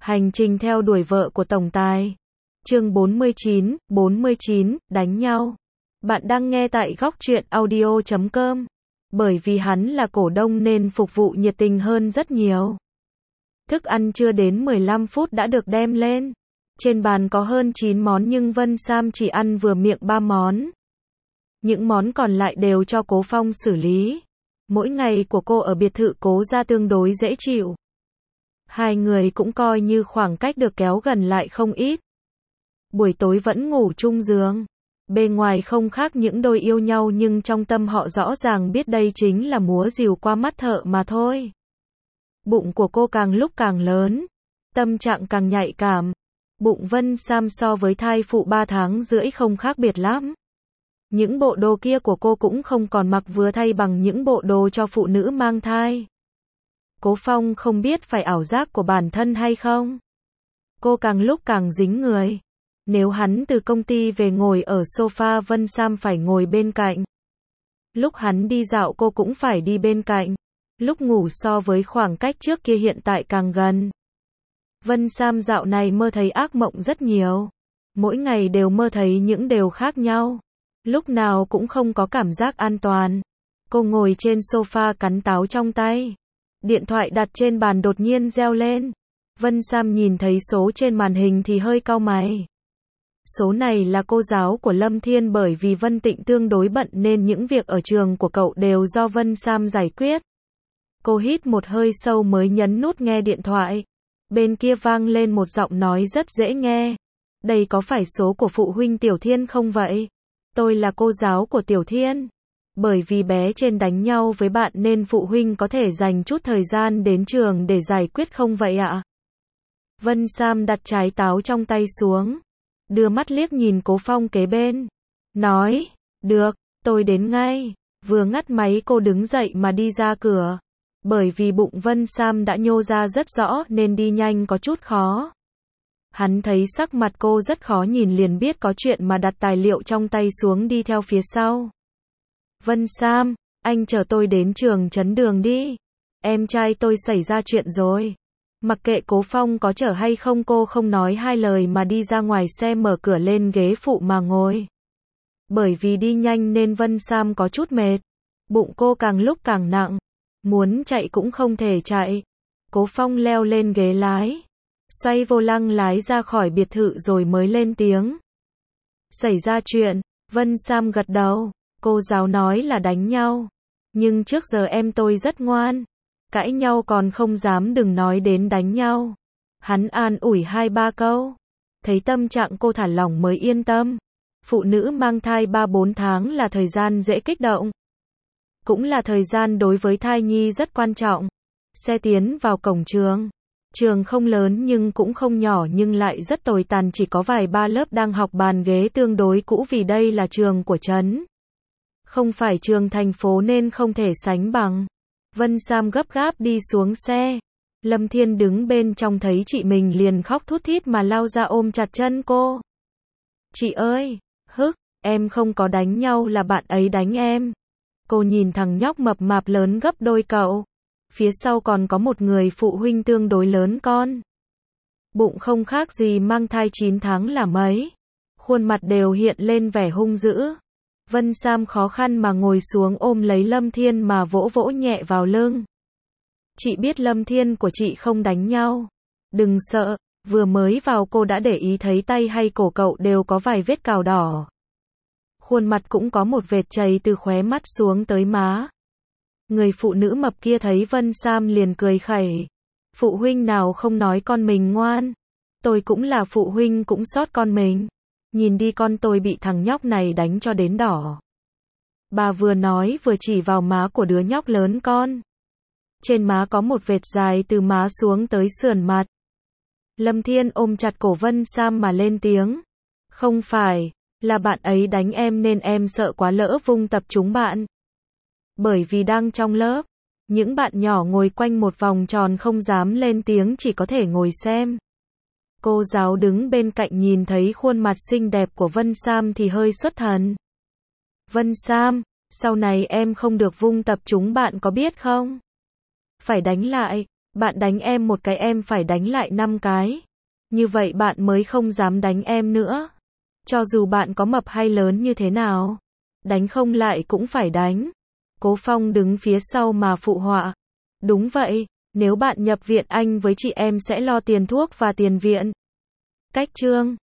Hành trình theo đuổi vợ của tổng tài. Chương 49, đánh nhau. Bạn đang nghe tại Góc Truyện Audio.com. Bởi vì hắn là cổ đông nên phục vụ nhiệt tình hơn rất nhiều. Thức ăn chưa đến 15 phút đã được đem lên. Trên bàn có hơn 9 món nhưng Vân Sam chỉ ăn vừa miệng 3 món. Những món còn lại đều cho Cố Phong xử lý. Mỗi ngày của cô ở biệt thự Cố gia tương đối dễ chịu. Hai người cũng coi như khoảng cách được kéo gần lại không ít. Buổi tối vẫn ngủ chung giường. Bề ngoài không khác những đôi yêu nhau nhưng trong tâm họ rõ ràng biết đây chính là múa rìu qua mắt thợ mà thôi. Bụng của cô càng lúc càng lớn. Tâm trạng càng nhạy cảm. Bụng Vân Sam so với thai phụ 3 tháng rưỡi không khác biệt lắm. Những bộ đồ kia của cô cũng không còn mặc vừa thay bằng những bộ đồ cho phụ nữ mang thai. Cố Phong không biết phải ảo giác của bản thân hay không. Cô càng lúc càng dính người. Nếu hắn từ công ty về ngồi ở sofa Vân Sam phải ngồi bên cạnh. Lúc hắn đi dạo cô cũng phải đi bên cạnh. Lúc ngủ so với khoảng cách trước kia hiện tại càng gần. Vân Sam dạo này mơ thấy ác mộng rất nhiều. Mỗi ngày đều mơ thấy những điều khác nhau. Lúc nào cũng không có cảm giác an toàn. Cô ngồi trên sofa cắn táo trong tay. Điện thoại đặt trên bàn đột nhiên reo lên. Vân Sam nhìn thấy số trên màn hình thì hơi cau mày. Số này là cô giáo của Lâm Thiên bởi vì Vân Tịnh tương đối bận nên những việc ở trường của cậu đều do Vân Sam giải quyết. Cô hít một hơi sâu mới nhấn nút nghe điện thoại. Bên kia vang lên một giọng nói rất dễ nghe. Đây có phải số của phụ huynh Tiểu Thiên không vậy? Tôi là cô giáo của Tiểu Thiên. Bởi vì bé trên đánh nhau với bạn nên phụ huynh có thể dành chút thời gian đến trường để giải quyết không vậy ạ? Vân Sam đặt trái táo trong tay xuống. Đưa mắt liếc nhìn Cố Phong kế bên. Nói, được, tôi đến ngay. Vừa ngắt máy cô đứng dậy mà đi ra cửa. Bởi vì bụng Vân Sam đã nhô ra rất rõ nên đi nhanh có chút khó. Hắn thấy sắc mặt cô rất khó nhìn liền biết có chuyện mà đặt tài liệu trong tay xuống đi theo phía sau. Vân Sam, anh chở tôi đến trường Trấn Đường đi. Em trai tôi xảy ra chuyện rồi. Mặc kệ Cố Phong có chở hay không cô không nói hai lời mà đi ra ngoài xe mở cửa lên ghế phụ mà ngồi. Bởi vì đi nhanh nên Vân Sam có chút mệt. Bụng cô càng lúc càng nặng. Muốn chạy cũng không thể chạy. Cố Phong leo lên ghế lái. Xoay vô lăng lái ra khỏi biệt thự rồi mới lên tiếng. Xảy ra chuyện, Vân Sam gật đầu. Cô giáo nói là đánh nhau. Nhưng trước giờ em tôi rất ngoan. Cãi nhau còn không dám đừng nói đến đánh nhau. Hắn an ủi 2-3 câu. Thấy tâm trạng cô thả lỏng mới yên tâm. Phụ nữ mang thai 3-4 tháng là thời gian dễ kích động. Cũng là thời gian đối với thai nhi rất quan trọng. Xe tiến vào cổng trường. Trường không lớn nhưng cũng không nhỏ nhưng lại rất tồi tàn chỉ có vài ba lớp đang học bàn ghế tương đối cũ vì đây là trường của trấn. Không phải trường thành phố nên không thể sánh bằng. Vân Sam gấp gáp đi xuống xe. Lâm Thiên đứng bên trong thấy chị mình liền khóc thút thít mà lao ra ôm chặt chân cô. Chị ơi, em không có đánh nhau là bạn ấy đánh em. Cô nhìn thằng nhóc mập mạp lớn gấp đôi cậu. Phía sau còn có một người phụ huynh tương đối lớn con. Bụng không khác gì mang thai 9 tháng là mấy. Khuôn mặt đều hiện lên vẻ hung dữ. Vân Sam khó khăn mà ngồi xuống ôm lấy Lâm Thiên mà vỗ vỗ nhẹ vào lưng. Chị biết Lâm Thiên của chị không đánh nhau. Đừng sợ, vừa mới vào cô đã để ý thấy tay hay cổ cậu đều có vài vết cào đỏ. Khuôn mặt cũng có một vệt chảy từ khóe mắt xuống tới má. Người phụ nữ mập kia thấy Vân Sam liền cười khẩy. Phụ huynh nào không nói con mình ngoan. Tôi cũng là phụ huynh cũng xót con mình. Nhìn đi con tôi bị thằng nhóc này đánh cho đến đỏ. Bà vừa nói vừa chỉ vào má của đứa nhóc lớn con. Trên má có một vệt dài từ má xuống tới sườn mặt. Lâm Thiên ôm chặt cổ Vân Sam mà lên tiếng. Không phải, là bạn ấy đánh em nên em sợ quá lỡ vung tập trúng bạn. Bởi vì đang trong lớp, những bạn nhỏ ngồi quanh một vòng tròn không dám lên tiếng chỉ có thể ngồi xem. Cô giáo đứng bên cạnh nhìn thấy khuôn mặt xinh đẹp của Vân Sam thì hơi xuất thần. Vân Sam, sau này em không được vung tập trúng bạn có biết không? Phải đánh lại, Bạn đánh em một cái em phải đánh lại 5 cái. Như vậy bạn mới không dám đánh em nữa. Cho dù bạn có mập hay lớn như thế nào. Đánh không lại cũng phải đánh. Cố Phong đứng phía sau mà phụ họa. Đúng vậy, nếu bạn nhập viện anh với chị em sẽ lo tiền thuốc và tiền viện. Cách chương